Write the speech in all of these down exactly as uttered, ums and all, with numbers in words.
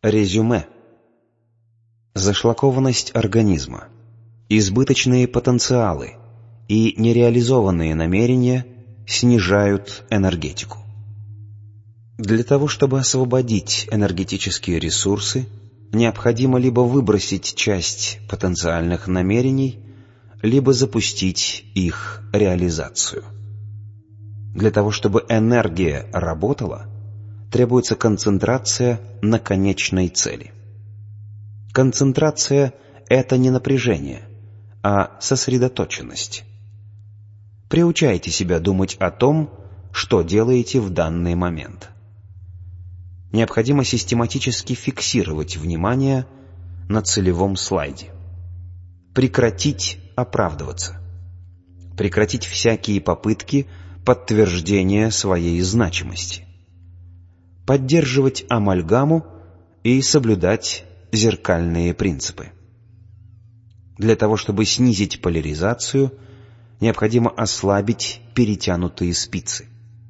Резюме. Зашлакованность организма, избыточные потенциалы и нереализованные намерения снижают энергетику. Для того, чтобы освободить энергетические ресурсы, необходимо либо выбросить часть потенциальных намерений, либо запустить их реализацию. Для того, чтобы энергия работала, требуется концентрация на конечной цели. Концентрация — это не напряжение, а сосредоточенность. Приучайте себя думать о том, что делаете в данный момент. Необходимо систематически фиксировать внимание на целевом слайде. Прекратить оправдываться. Прекратить всякие попытки подтверждения своей значимости. Поддерживать амальгаму и соблюдать зеркальные принципы. Для того, чтобы снизить поляризацию, необходимо ослабить перетянутые спицы.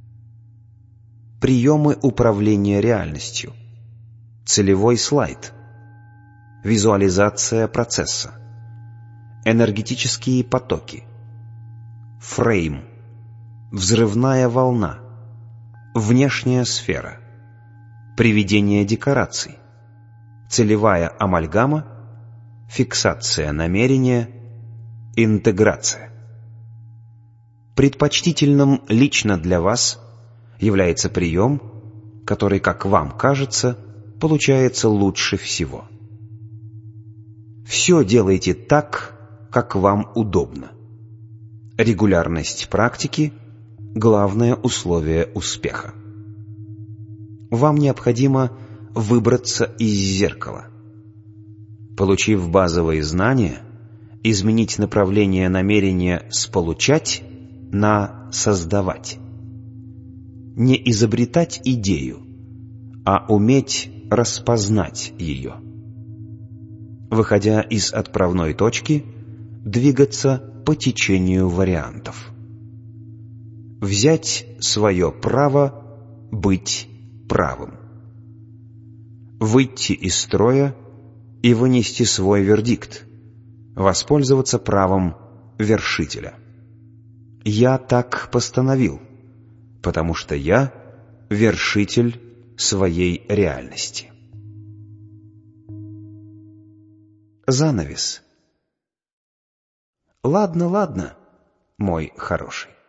Приемы управления реальностью. Целевой слайд. Визуализация процесса. Энергетические потоки. Фрейм. Взрывная волна. Внешняя сфера. Приведение декораций. Целевая амальгама. Фиксация намерения. Интеграция. Предпочтительным лично для вас является прием, который, как вам кажется, получается лучше всего. Все делайте так, как вам удобно. Регулярность практики – главное условие успеха. Вам необходимо выбраться из зеркала. Получив базовые знания, изменить направление намерения с «получать» на «создавать». Не изобретать идею, а уметь распознать ее. Выходя из отправной точки, двигаться по течению вариантов. Взять свое право быть правым. Выйти из строя и вынести свой вердикт, воспользоваться правом вершителя. Я так постановил, потому что я вершитель своей реальности. Занавес. Ладно, ладно, мой хороший.